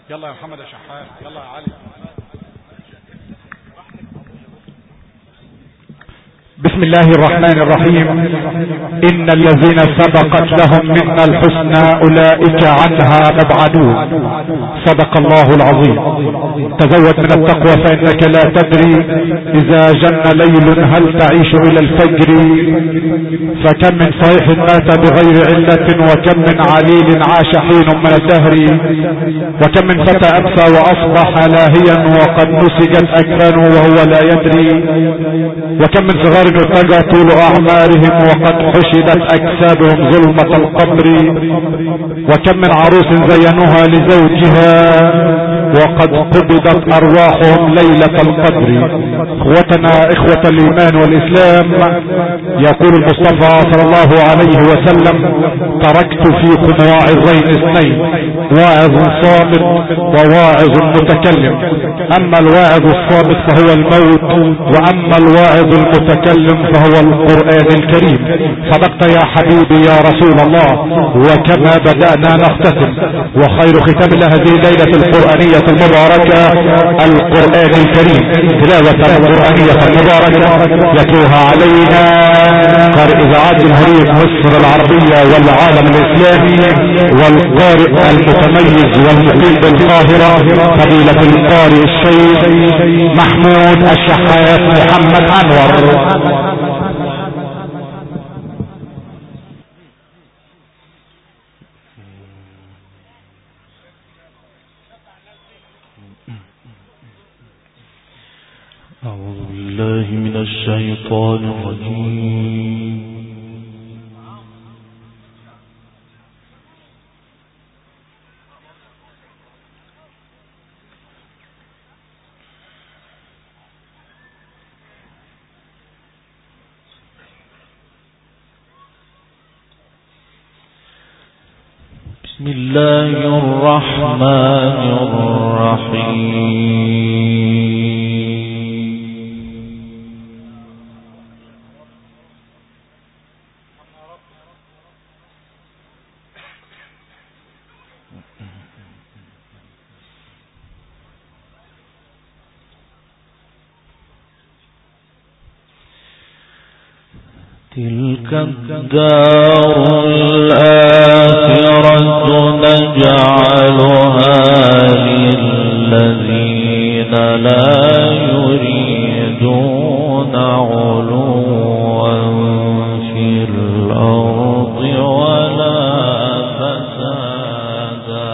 يلا يا محمد يا شحات، يلا يا علي. بسم الله الرحمن الرحيم. إن الذين سبقت لهم منا الحسنى أولئك عنها مبعدون. صدق الله العظيم. تزود من التقوى فإنك لا تدري إذا جن ليل هل تعيش إلى الفجر. فكم من صحيح مات بغير علة، وكم من عليل عاش حين من الدهر، وكم من فتى أمسى وأصبح لاهيا وقد نسجت أكفانه وهو لا يدري، وكم من صغار ارتجى طول أعمارهم وقد حشدت أجسادهم ظلمة القبر، وكم من عروس زينوها لزوجها وقد قبضت أرواحهم ليلة القدر. اخوتنا اخوة الإيمان والإسلام، يقول المصطفى صلى الله عليه وسلم: تركت فيكم واعظين اثنين، واعظ صامت وواعظ متكلم. أما الواعظ الصامت فهو الموت، وأما الواعظ المتكلم فهو القرآن الكريم. صدقت يا حبيبي يا رسول الله، وكما بدأنا نختتم، وخير ختام هذه الليلة القرآنية المباركة القرآن الكريم، تلاوة قرآنية مباركة يتلوها علينا قارئ إذاعات جمهورية مصر العربية والعالم الإسلامي، والقارئ المتميز والمقيم بالقاهرة فضيلة القارئ الشيخ محمود الشحات محمد أنور. أعوذ بالله من الشيطان الرجيم. بسم الله الرحمن الرحيم. تلك الدار الآخرة نجعلها للذين لا يريدون علوا في الأرض ولا فسادا.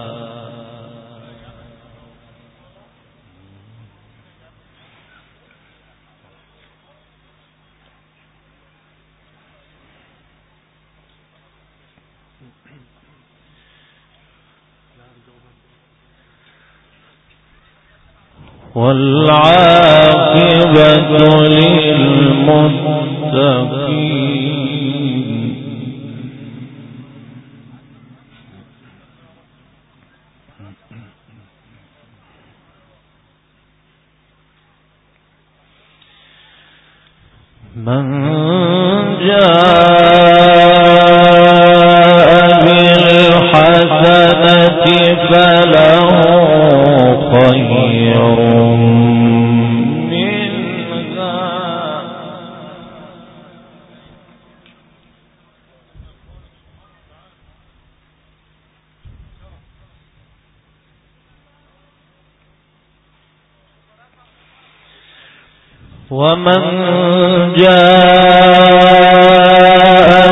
والعاقبة للمتقين. من جاء بالحسنة فله خير منها ومن جاء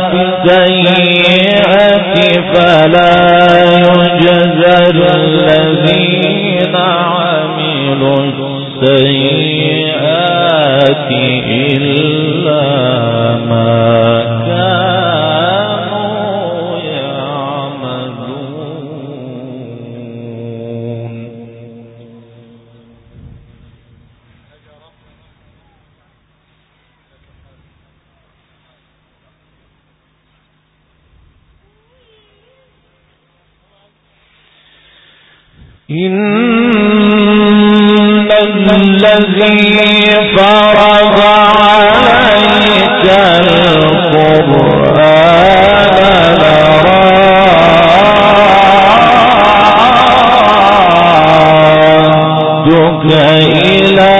بالسيئة فلا يجزى الذين عملوا السيئات إلا ما كانوا يعملون. إن الذي فرض عليك القرآن ردك إلى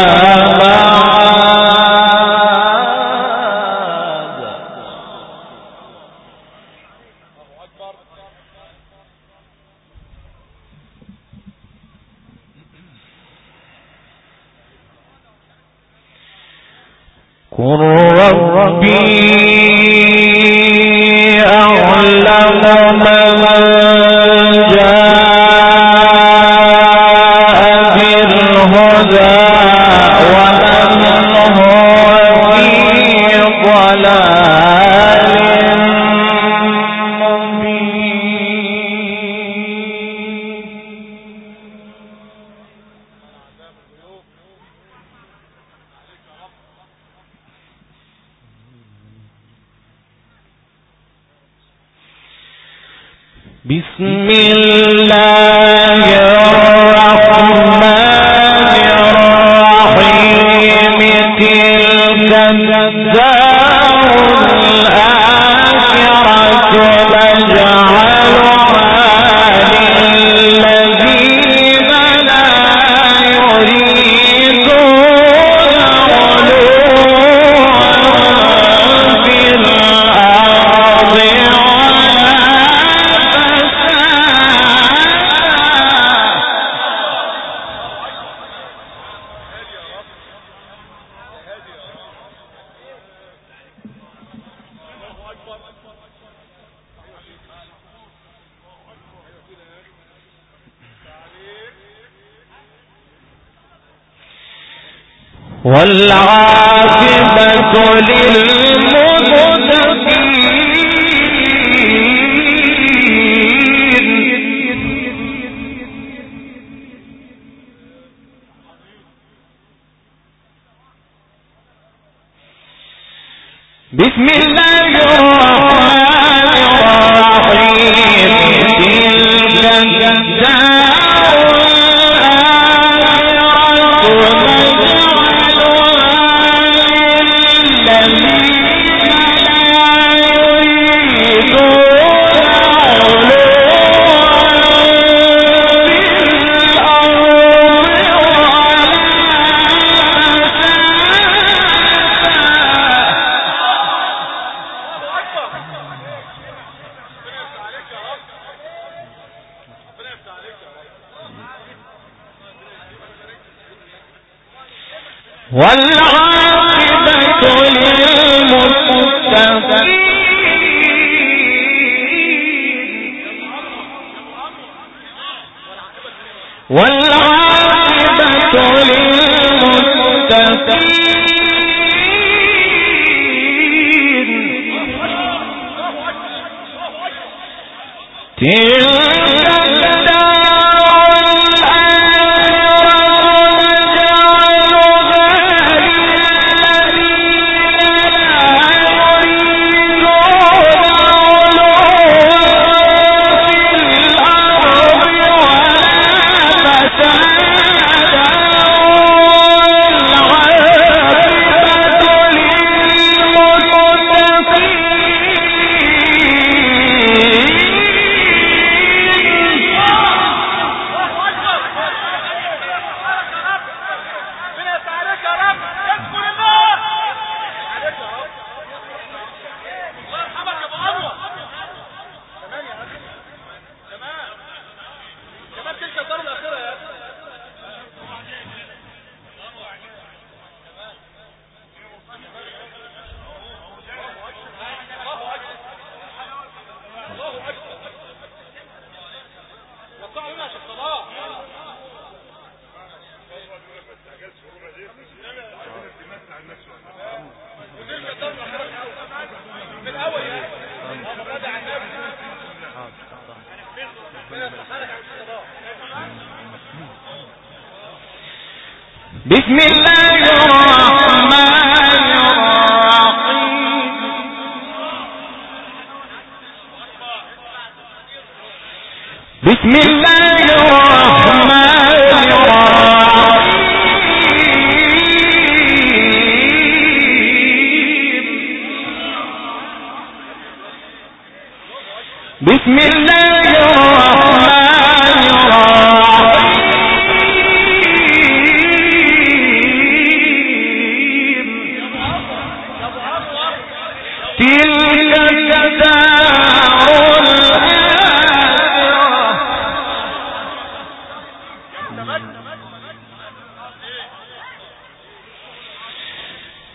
قل ربي أعلم من جاء بالهدى ومن هو في ضلال بسم الله الرحمن الرحيم تلك الدار الآخرة نجعلها للذين لا يريدون علوا في الأرض والعاقبة للمتقين. بسم الله الرحمن الرحيم تلك الدار والعاقبة بسم الله الرحمن الرحيم بسم الله الرحمن الرحيم بسم الله الرحمن الرحيم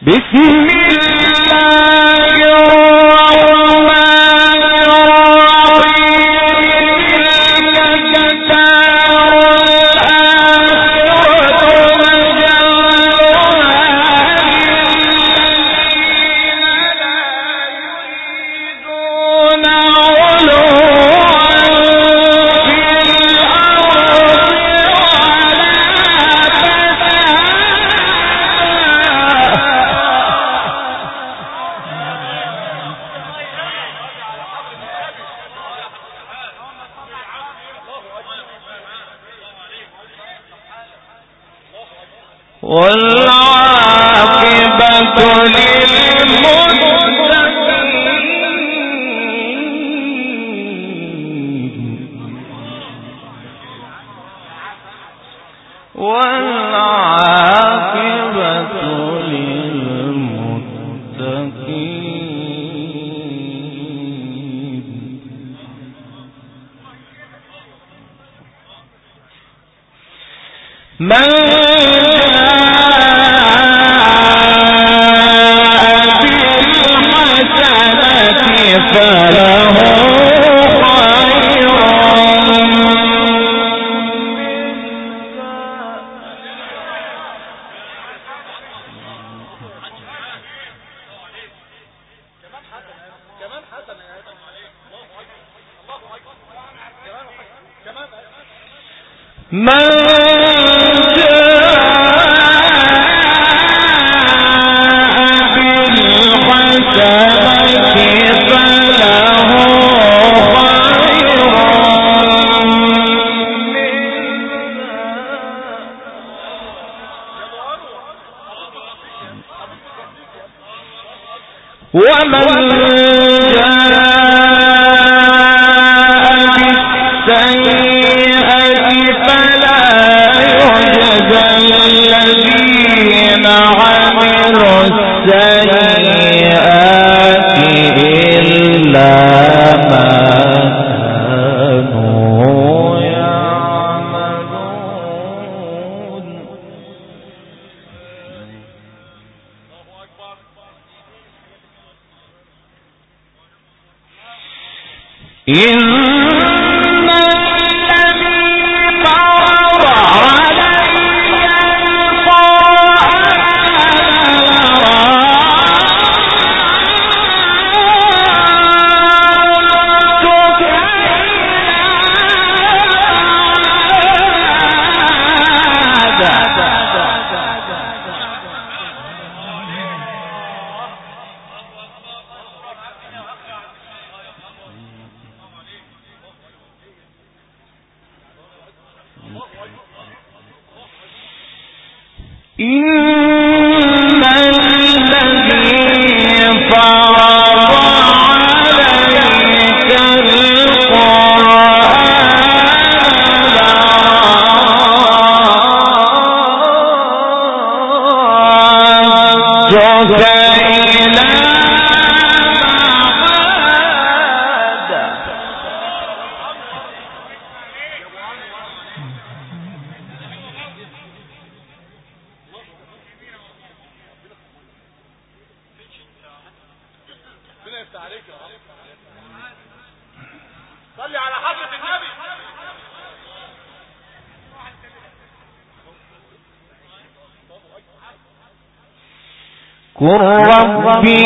قل ربي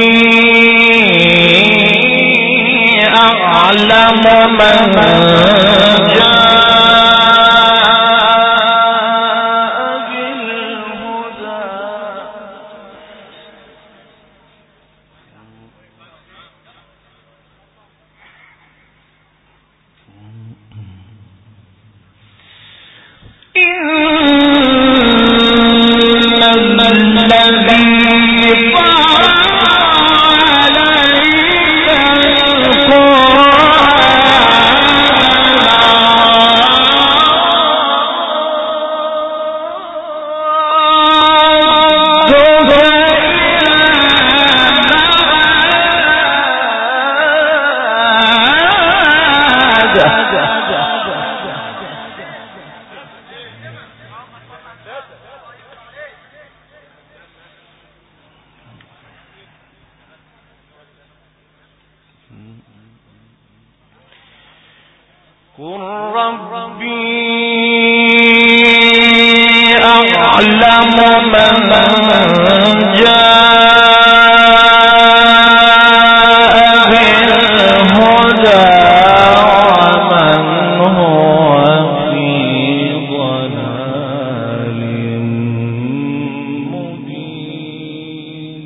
أعلم من جاء بالهدى أعلم من جاء بالهدى ومن هو في ضلال مبين.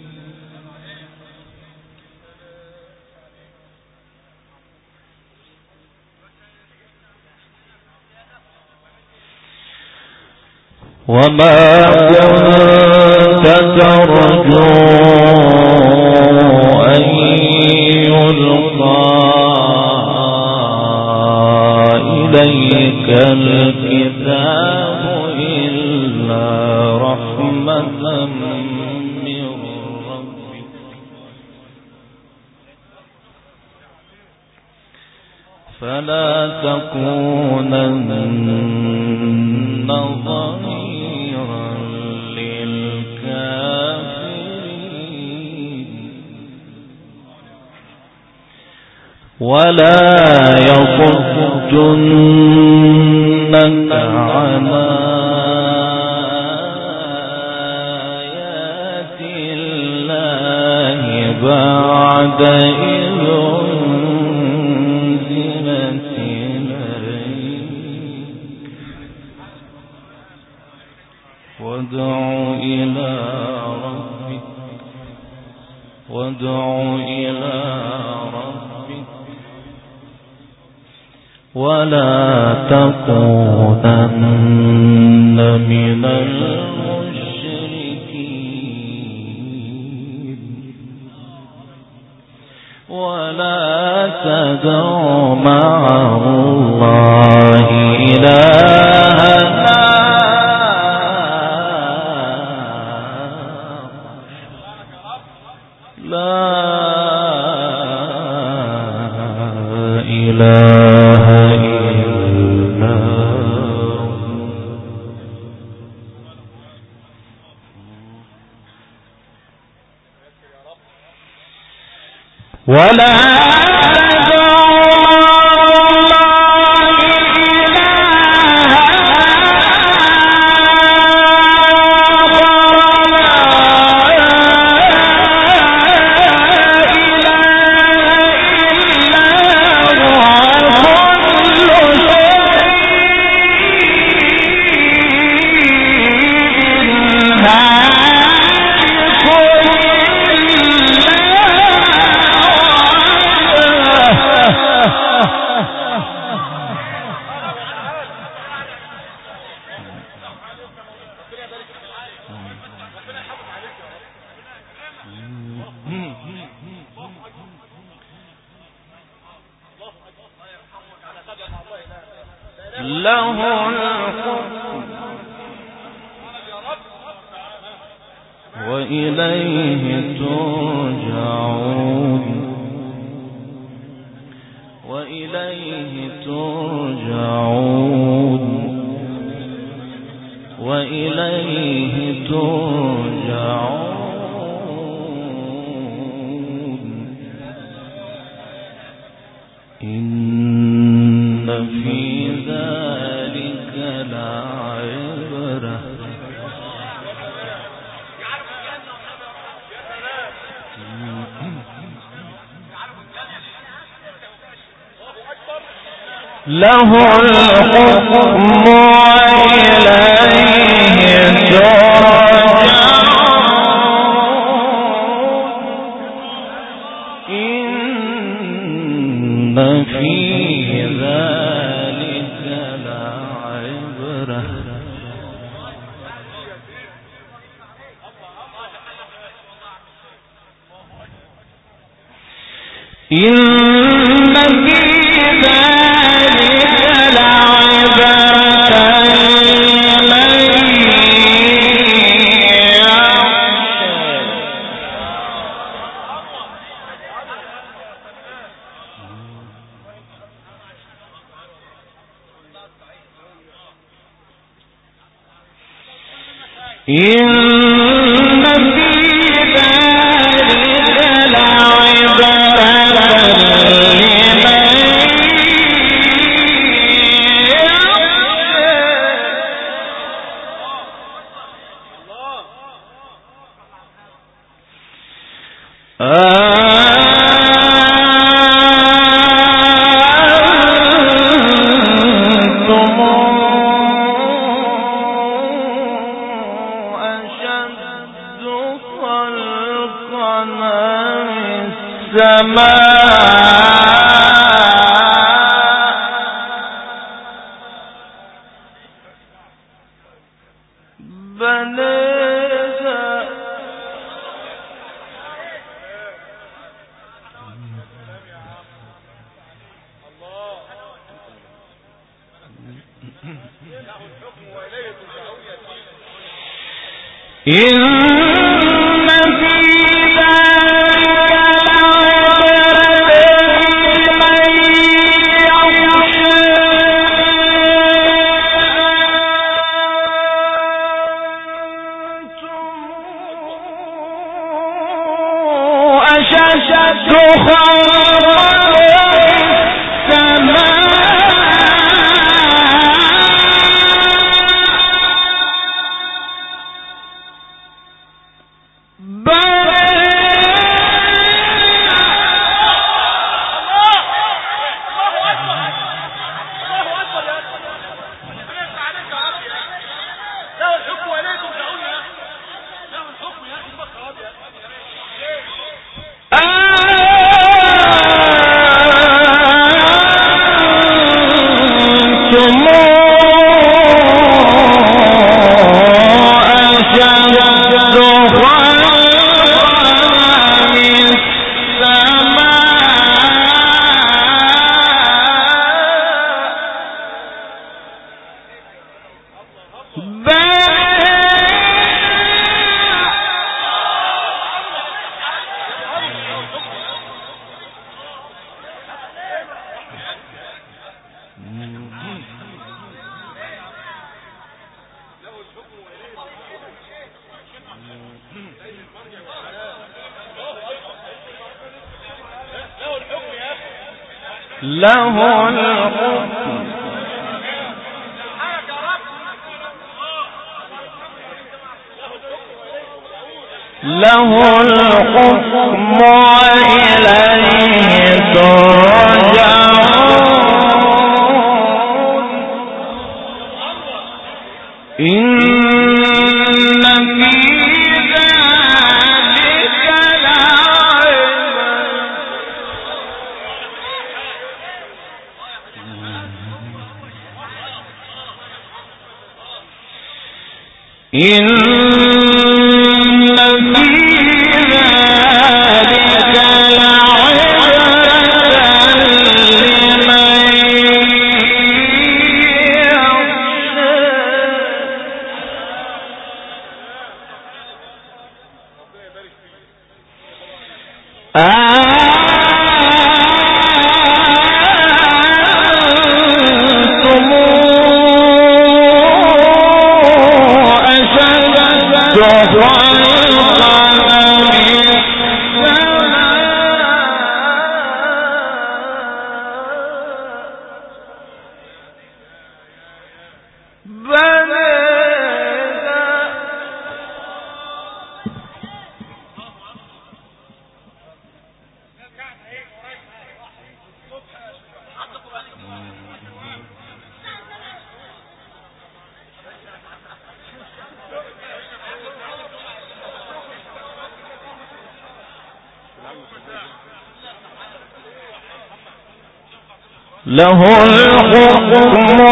وما كنت ترجو أن يلقى إليك الكتاب إلا رحمة من ربك فلا تكونن ظهيرا للكافرين ولا يصدنك عن آيات الله بعد إذ أنزلت إليك وادع إلى ربك ولا تكونن من المشركين ولا تدع مع الله إلها لا إله إلا ولا له الحكم وإليه ترجعون وإليه ترجعون وإليه ترجعون إن في ذلك لعبرة له الحكم وإليه ترجعون إن في ذلك لعبرة إن في ذلك لعبرة لمن يخشى إن في ذلك لعبرة لمن له الحكم وإليه ترجعون إن في ذلك لعبرة إن له الحكم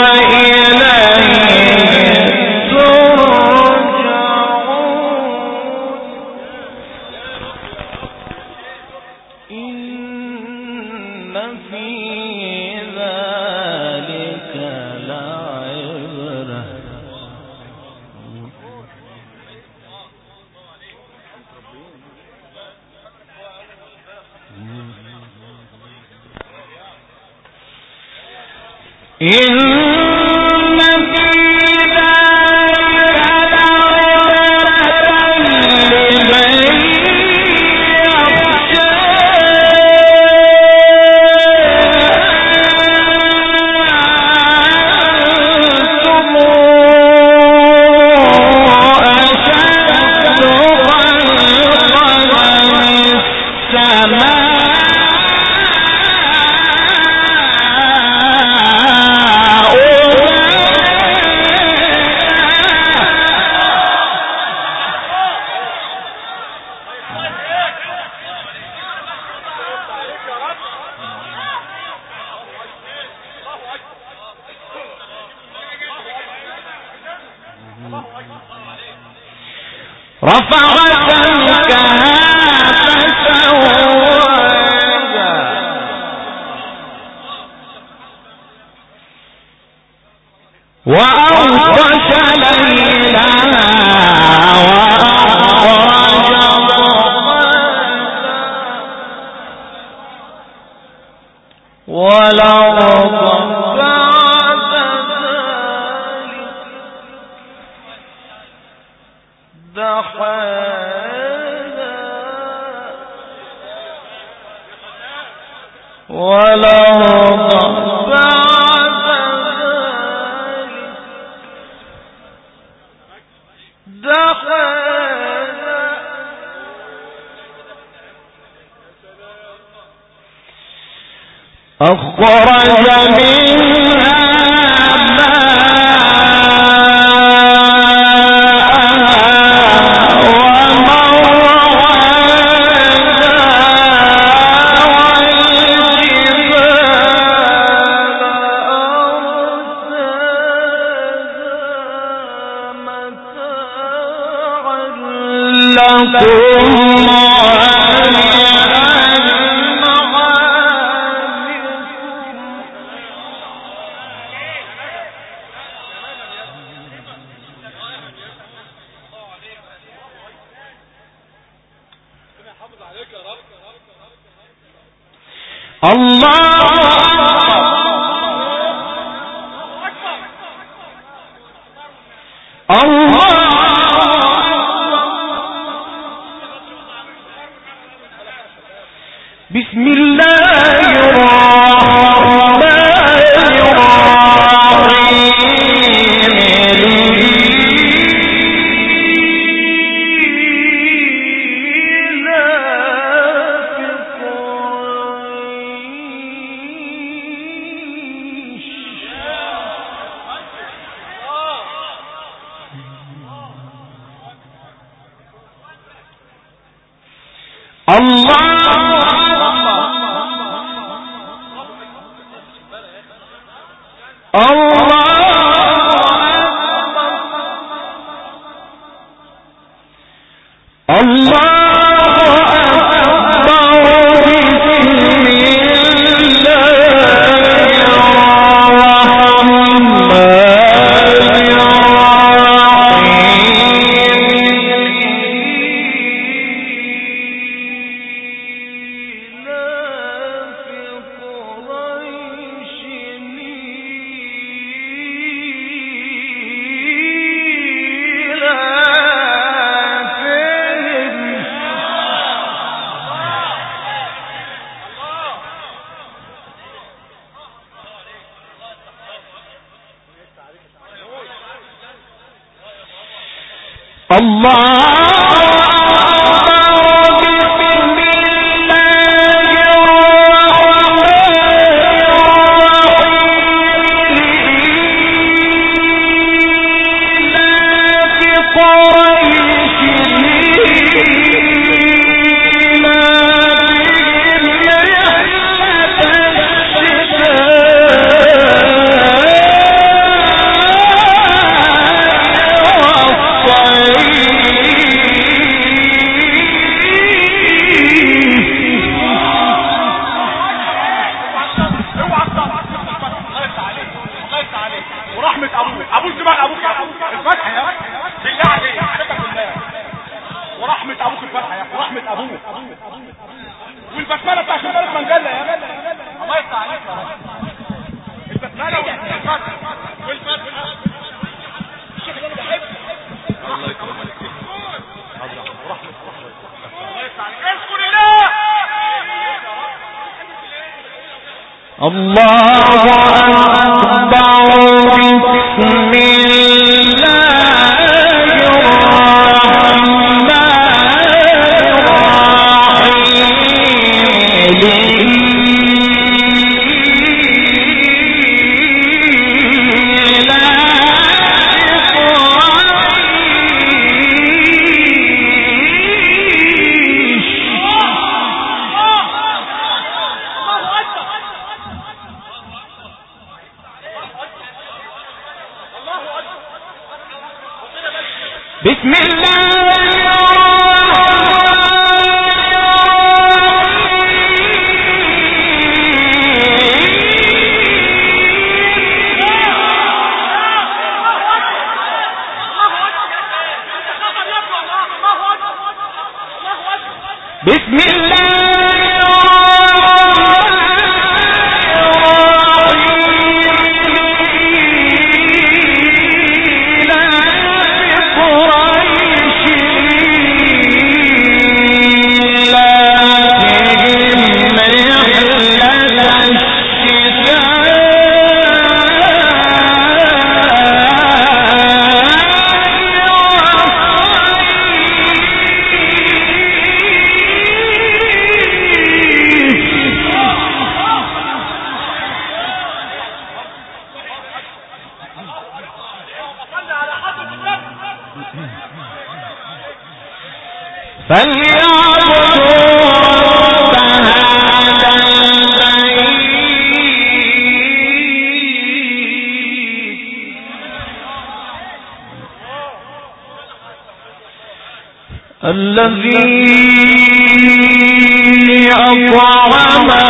وإليه ترجعون إن في ذلك لعبرة إن في ذلك لعبرة لمن يخشى أنتم أشد خلقا من رفع سمكها فسواها وأغطش ليلها وأخرج ضحاها والأرض بعد ذلك دحاها والأرض بعد ذلك دحاها أخرج منها بسم الله الرحمن بسم الله بسم الله الذي أطعمهم